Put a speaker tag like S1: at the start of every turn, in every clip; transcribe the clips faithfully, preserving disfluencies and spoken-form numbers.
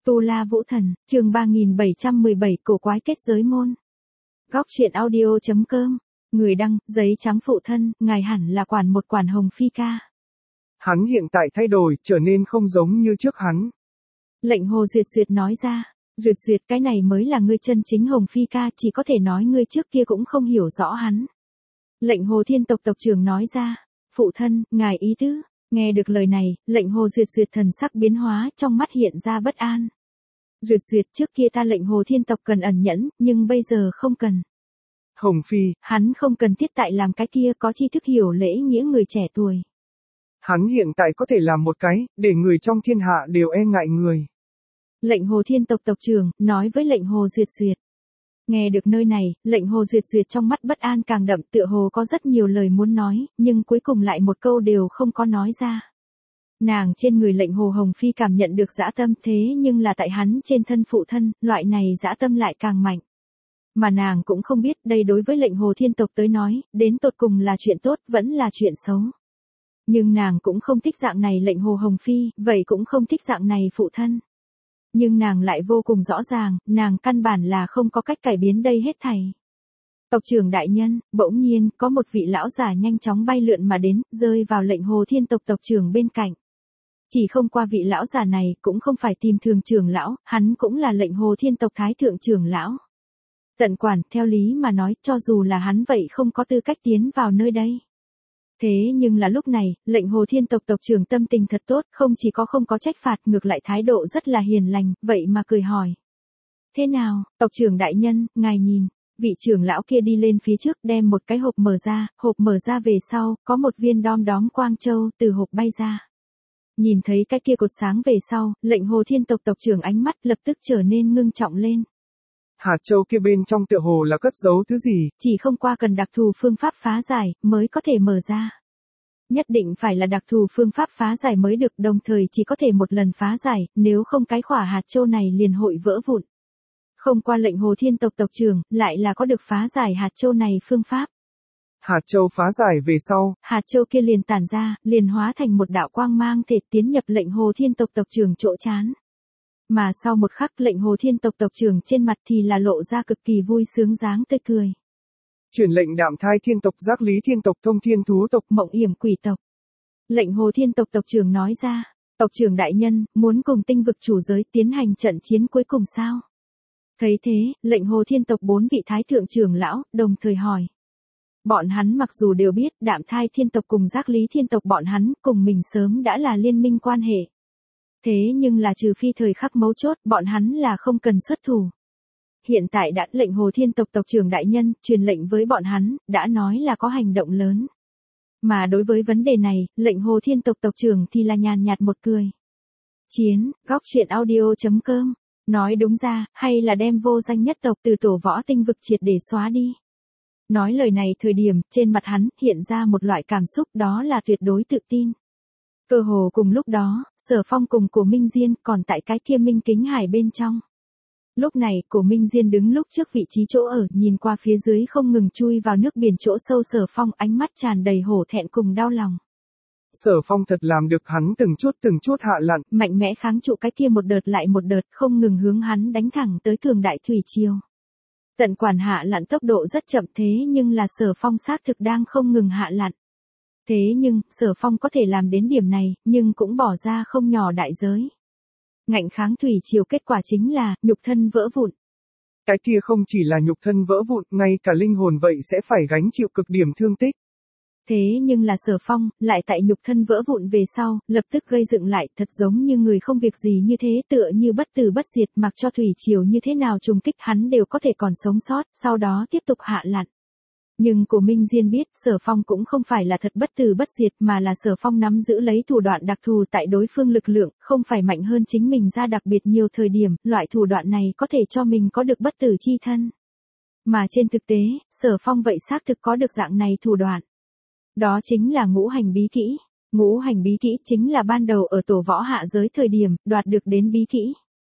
S1: Tu La Vũ Thần, chương ba nghìn bảy trăm mười bảy cổ quái kết giới môn. Góc truyện audio chấm com, người đăng, giấy trắng phụ thân, ngài hẳn là quản một quản Hồng Phi ca.
S2: Hắn hiện tại thay đổi, trở nên không giống như trước hắn.
S1: Lệnh Hồ Duyệt Duyệt nói ra, Duyệt Duyệt cái này mới là ngươi chân chính Hồng Phi ca, chỉ có thể nói ngươi trước kia cũng không hiểu rõ hắn. Lệnh Hồ Thiên tộc tộc trưởng nói ra, phụ thân, ngài ý tứ. Nghe được lời này, lệnh Hồ Duyệt Duyệt thần sắc biến hóa, trong mắt hiện ra bất an. Duyệt Duyệt, trước kia ta lệnh Hồ Thiên tộc cần ẩn nhẫn, nhưng bây giờ không cần.
S2: Hồng Phi,
S1: hắn không cần thiết tại làm cái kia, có tri thức hiểu lễ nghĩa người trẻ tuổi.
S2: Hắn hiện tại có thể làm một cái, để người trong thiên hạ đều e ngại người.
S1: Lệnh Hồ Thiên tộc tộc trưởng, nói với lệnh Hồ Duyệt Duyệt. Nghe được nơi này, lệnh Hồ Duyệt Duyệt trong mắt bất an càng đậm, tựa hồ có rất nhiều lời muốn nói, nhưng cuối cùng lại một câu đều không có nói ra. Nàng trên người lệnh Hồ Hồng Phi cảm nhận được dã tâm, thế nhưng là tại hắn trên thân phụ thân, loại này dã tâm lại càng mạnh. Mà nàng cũng không biết đây đối với lệnh Hồ Thiên tộc tới nói, đến tột cùng là chuyện tốt vẫn là chuyện xấu. Nhưng nàng cũng không thích dạng này lệnh Hồ Hồng Phi, vậy cũng không thích dạng này phụ thân. Nhưng nàng lại vô cùng rõ ràng, nàng căn bản là không có cách cải biến đây hết thảy. Tộc trưởng đại nhân, bỗng nhiên, có một vị lão giả nhanh chóng bay lượn mà đến, rơi vào lệnh Hồ Thiên tộc tộc trưởng bên cạnh. Chỉ không qua vị lão giả này, cũng không phải tìm thường trưởng lão, hắn cũng là lệnh Hồ Thiên tộc thái thượng trưởng lão. Tận quản, theo lý mà nói, cho dù là hắn vậy không có tư cách tiến vào nơi đây. Thế nhưng là lúc này, lệnh Hồ Thiên tộc tộc trưởng tâm tình thật tốt, không chỉ có không có trách phạt, ngược lại thái độ rất là hiền lành, vậy mà cười hỏi. Thế nào, tộc trưởng đại nhân, ngài nhìn, vị trưởng lão kia đi lên phía trước đem một cái hộp mở ra, hộp mở ra về sau, có một viên đom đóm quang châu từ hộp bay ra. Nhìn thấy cái kia cột sáng về sau, lệnh Hồ Thiên tộc tộc trưởng ánh mắt lập tức trở nên ngưng trọng lên.
S2: Hạt châu kia bên trong tựa hồ là cất giấu thứ gì?
S1: Chỉ không qua cần đặc thù phương pháp phá giải, mới có thể mở ra. Nhất định phải là đặc thù phương pháp phá giải mới được, đồng thời chỉ có thể một lần phá giải, nếu không cái khỏa hạt châu này liền hội vỡ vụn. Không qua lệnh Hồ Thiên tộc tộc trưởng, lại là có được phá giải hạt châu này phương pháp.
S2: Hạt châu phá giải về sau,
S1: hạt châu kia liền tản ra, liền hóa thành một đạo quang mang thể tiến nhập lệnh Hồ Thiên tộc tộc trưởng chỗ trán. Mà sau một khắc lệnh Hồ Thiên tộc tộc trưởng trên mặt thì là lộ ra cực kỳ vui sướng dáng tươi cười.
S2: Truyền lệnh đạm thai thiên tộc, giác lý thiên tộc, thông thiên thú tộc,
S1: mộng yểm quỷ tộc. Lệnh Hồ Thiên tộc tộc trưởng nói ra, tộc trưởng đại nhân, muốn cùng tinh vực chủ giới tiến hành trận chiến cuối cùng sao? Thấy thế, lệnh Hồ Thiên tộc bốn vị thái thượng trưởng lão, đồng thời hỏi. Bọn hắn mặc dù đều biết đạm thai thiên tộc cùng giác lý thiên tộc bọn hắn cùng mình sớm đã là liên minh quan hệ. Thế nhưng là trừ phi thời khắc mấu chốt, bọn hắn là không cần xuất thủ. Hiện tại đã lệnh Hồ Thiên tộc tộc trưởng đại nhân, truyền lệnh với bọn hắn, đã nói là có hành động lớn. Mà đối với vấn đề này, lệnh Hồ Thiên tộc tộc trưởng thì là nhàn nhạt một cười. Chiến, góc truyện audio chấm com, nói đúng ra, hay là đem vô danh nhất tộc từ tổ võ tinh vực triệt để xóa đi. Nói lời này thời điểm, trên mặt hắn, hiện ra một loại cảm xúc, đó là tuyệt đối tự tin. Cơ hồ cùng lúc đó, Sở Phong cùng Cổ Minh Diên còn tại cái kia Minh Kính Hải bên trong. Lúc này, Cổ Minh Diên đứng lúc trước vị trí chỗ ở, nhìn qua phía dưới không ngừng chui vào nước biển chỗ sâu Sở Phong, ánh mắt tràn đầy hổ thẹn cùng đau lòng.
S2: Sở Phong thật làm được, hắn từng chút từng chút hạ lặn,
S1: mạnh mẽ kháng trụ cái kia một đợt lại một đợt, không ngừng hướng hắn đánh thẳng tới cường đại thủy triều. Tận quản hạ lặn tốc độ rất chậm, thế nhưng là Sở Phong xác thực đang không ngừng hạ lặn. Thế nhưng, Sở Phong có thể làm đến điểm này, nhưng cũng bỏ ra không nhỏ đại giới. Ngạnh kháng thủy triều, kết quả chính là, nhục thân vỡ vụn.
S2: Cái kia không chỉ là nhục thân vỡ vụn, ngay cả linh hồn vậy sẽ phải gánh chịu cực điểm thương tích.
S1: Thế nhưng là Sở Phong, lại tại nhục thân vỡ vụn về sau, lập tức gây dựng lại, thật giống như người không việc gì như thế, tựa như bất tử bất diệt, mặc cho thủy triều như thế nào trùng kích hắn đều có thể còn sống sót, sau đó tiếp tục hạ lặn. Nhưng Cổ Minh Diên biết, Sở Phong cũng không phải là thật bất tử bất diệt, mà là Sở Phong nắm giữ lấy thủ đoạn đặc thù tại đối phương lực lượng, không phải mạnh hơn chính mình ra đặc biệt nhiều thời điểm, loại thủ đoạn này có thể cho mình có được bất tử chi thân. Mà trên thực tế, Sở Phong vậy xác thực có được dạng này thủ đoạn. Đó chính là ngũ hành bí kỹ. Ngũ hành bí kỹ chính là ban đầu ở tổ võ hạ giới thời điểm, đoạt được đến bí kỹ.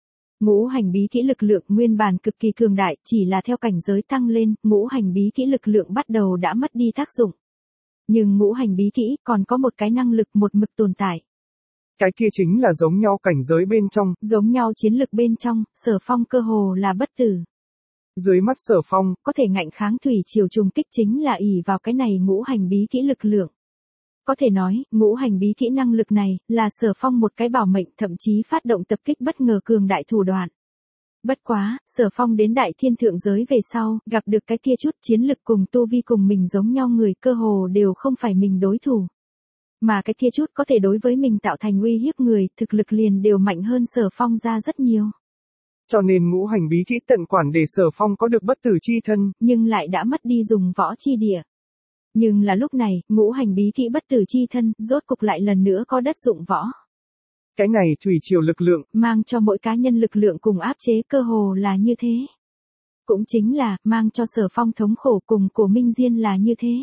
S1: Ngũ hành bí kỹ lực lượng nguyên bản cực kỳ cường đại, chỉ là theo cảnh giới tăng lên, ngũ hành bí kỹ lực lượng bắt đầu đã mất đi tác dụng. Nhưng ngũ hành bí kỹ còn có một cái năng lực một mực tồn tại.
S2: Cái kia chính là giống nhau cảnh giới bên trong.
S1: Giống nhau chiến lực bên trong, Sở Phong cơ hồ là bất tử.
S2: Dưới mắt Sở Phong,
S1: có thể ngạnh kháng thủy triều trùng kích chính là ỷ vào cái này ngũ hành bí kỹ lực lượng. Có thể nói, ngũ hành bí kỹ năng lực này, là Sở Phong một cái bảo mệnh thậm chí phát động tập kích bất ngờ cường đại thủ đoạn. Bất quá, Sở Phong đến đại thiên thượng giới về sau, gặp được cái kia chút chiến lực cùng tu vi cùng mình giống nhau người cơ hồ đều không phải mình đối thủ. Mà cái kia chút có thể đối với mình tạo thành uy hiếp người, thực lực liền đều mạnh hơn Sở Phong ra rất nhiều.
S2: Cho nên ngũ hành bí kỹ tận quản để Sở Phong có được bất tử chi thân,
S1: nhưng lại đã mất đi dùng võ chi địa. Nhưng là lúc này, ngũ hành bí kỹ bất tử chi thân, rốt cục lại lần nữa có đất dụng võ.
S2: Cái này thủy triều lực lượng,
S1: mang cho mỗi cá nhân lực lượng cùng áp chế cơ hồ là như thế. Cũng chính là, mang cho Sở Phong thống khổ cùng của Minh Diên là như thế.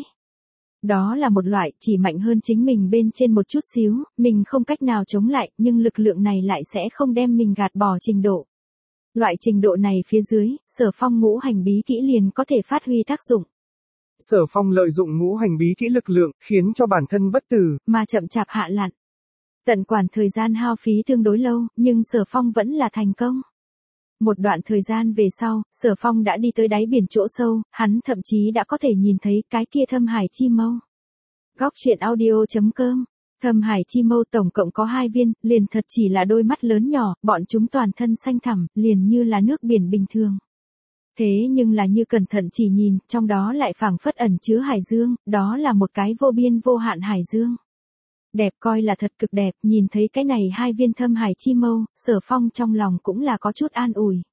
S1: Đó là một loại chỉ mạnh hơn chính mình bên trên một chút xíu, mình không cách nào chống lại, nhưng lực lượng này lại sẽ không đem mình gạt bỏ trình độ. Loại trình độ này phía dưới, Sở Phong ngũ hành bí kỹ liền có thể phát huy tác dụng.
S2: Sở Phong lợi dụng ngũ hành bí kỹ lực lượng, khiến cho bản thân bất tử,
S1: mà chậm chạp hạ lặn. Tận quản thời gian hao phí tương đối lâu, nhưng Sở Phong vẫn là thành công. Một đoạn thời gian về sau, Sở Phong đã đi tới đáy biển chỗ sâu, hắn thậm chí đã có thể nhìn thấy cái kia thâm hải chi mâu. Góc truyện audio chấm com. Thâm hải chi mâu tổng cộng có hai viên, liền thật chỉ là đôi mắt lớn nhỏ, bọn chúng toàn thân xanh thẳm, liền như là nước biển bình thường. Thế nhưng là như cẩn thận chỉ nhìn, trong đó lại phảng phất ẩn chứa hải dương, đó là một cái vô biên vô hạn hải dương. Đẹp coi là thật cực đẹp, nhìn thấy cái này hai viên thâm hải chi mâu, Sở Phong trong lòng cũng là có chút an ủi.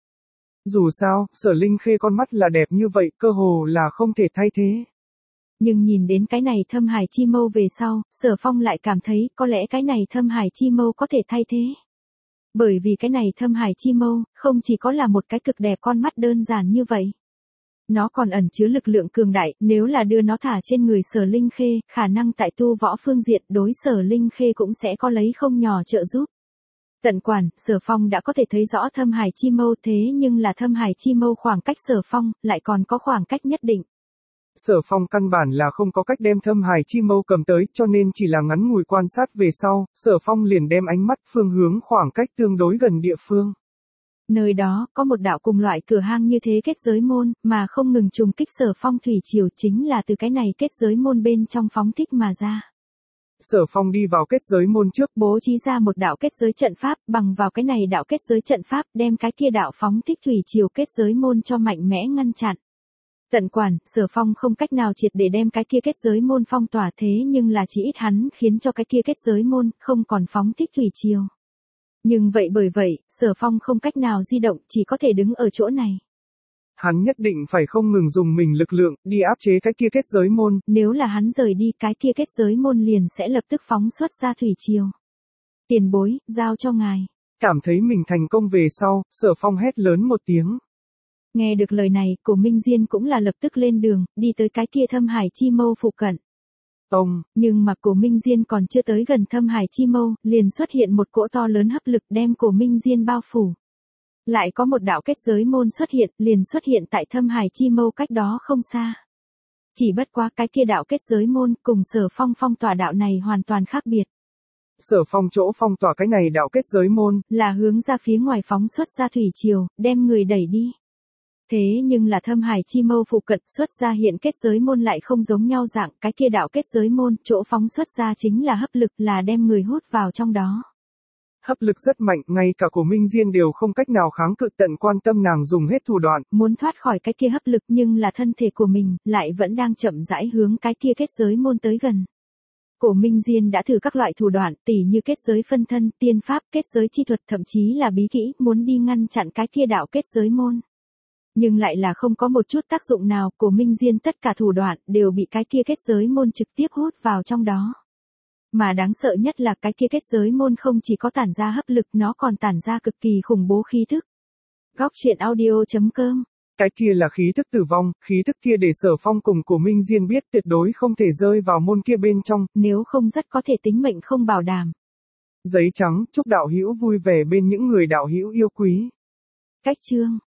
S2: Dù sao, Sở Linh Khê con mắt là đẹp như vậy, cơ hồ là không thể thay thế.
S1: Nhưng nhìn đến cái này thâm hải chi mâu về sau, Sở Phong lại cảm thấy có lẽ cái này thâm hải chi mâu có thể thay thế. Bởi vì cái này thâm hải chi mâu, không chỉ có là một cái cực đẹp con mắt đơn giản như vậy. Nó còn ẩn chứa lực lượng cường đại, nếu là đưa nó thả trên người Sở Linh Khê, khả năng tại tu võ phương diện đối Sở Linh Khê cũng sẽ có lấy không nhỏ trợ giúp. Tận quản, Sở Phong đã có thể thấy rõ thâm hải chi mâu thế nhưng là thâm hải chi mâu khoảng cách Sở Phong, lại còn có khoảng cách nhất định.
S2: Sở Phong căn bản là không có cách đem thâm hải chi mâu cầm tới, cho nên chỉ là ngắn ngủi quan sát về sau, Sở Phong liền đem ánh mắt phương hướng khoảng cách tương đối gần địa phương.
S1: Nơi đó, có một đạo cùng loại cửa hang như thế kết giới môn, mà không ngừng trùng kích Sở Phong thủy triều chính là từ cái này kết giới môn bên trong phóng thích mà ra.
S2: Sở Phong đi vào kết giới môn trước,
S1: bố trí ra một đạo kết giới trận pháp, bằng vào cái này đạo kết giới trận pháp, đem cái kia đạo phóng thích thủy triều kết giới môn cho mạnh mẽ ngăn chặn. Tận quản, Sở Phong không cách nào triệt để đem cái kia kết giới môn phong tỏa thế nhưng là chỉ ít hắn khiến cho cái kia kết giới môn không còn phóng thích thủy triều. Nhưng vậy bởi vậy, Sở Phong không cách nào di động, chỉ có thể đứng ở chỗ này.
S2: Hắn nhất định phải không ngừng dùng mình lực lượng, đi áp chế cái kia kết giới môn.
S1: Nếu là hắn rời đi, cái kia kết giới môn liền sẽ lập tức phóng xuất ra thủy triều. Tiền bối, giao cho ngài.
S2: Cảm thấy mình thành công về sau, Sở Phong hét lớn một tiếng.
S1: Nghe được lời này, Cổ Minh Diên cũng là lập tức lên đường, đi tới cái kia thâm hải chi mâu phụ cận.
S2: Ông,
S1: nhưng mà Cổ Minh Diên còn chưa tới gần thâm hải chi mâu, liền xuất hiện một cỗ to lớn hấp lực đem Cổ Minh Diên bao phủ. Lại có một đạo kết giới môn xuất hiện, liền xuất hiện tại thâm hải chi mâu cách đó không xa. Chỉ bất quá cái kia đạo kết giới môn cùng Sở Phong phong tỏa đạo này hoàn toàn khác biệt.
S2: Sở Phong chỗ phong tỏa cái này đạo kết giới môn,
S1: là hướng ra phía ngoài phóng xuất ra thủy triều, đem người đẩy đi. Thế nhưng là thâm hải chi mâu phụ cận xuất ra hiện kết giới môn lại không giống nhau dạng, cái kia đạo kết giới môn, chỗ phóng xuất ra chính là hấp lực, là đem người hút vào trong đó.
S2: Hấp lực rất mạnh, ngay cả Cổ Minh Diên đều không cách nào kháng cự, tận quan tâm nàng dùng hết thủ đoạn.
S1: Muốn thoát khỏi cái kia hấp lực nhưng là thân thể của mình, lại vẫn đang chậm rãi hướng cái kia kết giới môn tới gần. Cổ Minh Diên đã thử các loại thủ đoạn, tỉ như kết giới phân thân, tiên pháp, kết giới chi thuật, thậm chí là bí kỹ, muốn đi ngăn chặn cái kia đạo kết giới môn. Nhưng lại là không có một chút tác dụng nào, Cổ Minh Diên tất cả thủ đoạn đều bị cái kia kết giới môn trực tiếp hút vào trong đó. Mà đáng sợ nhất là cái kia kết giới môn không chỉ có tản ra hấp lực, nó còn tản ra cực kỳ khủng bố khí thức. Góc truyện audio chấm com.
S2: Cái kia là khí thức tử vong, khí thức kia để Sở Phong cùng Cổ Minh Diên biết tuyệt đối không thể rơi vào môn kia bên trong,
S1: nếu không rất có thể tính mệnh không bảo đảm.
S2: Giấy trắng, chúc đạo hữu vui vẻ bên những người đạo hữu yêu quý.
S1: Cách chương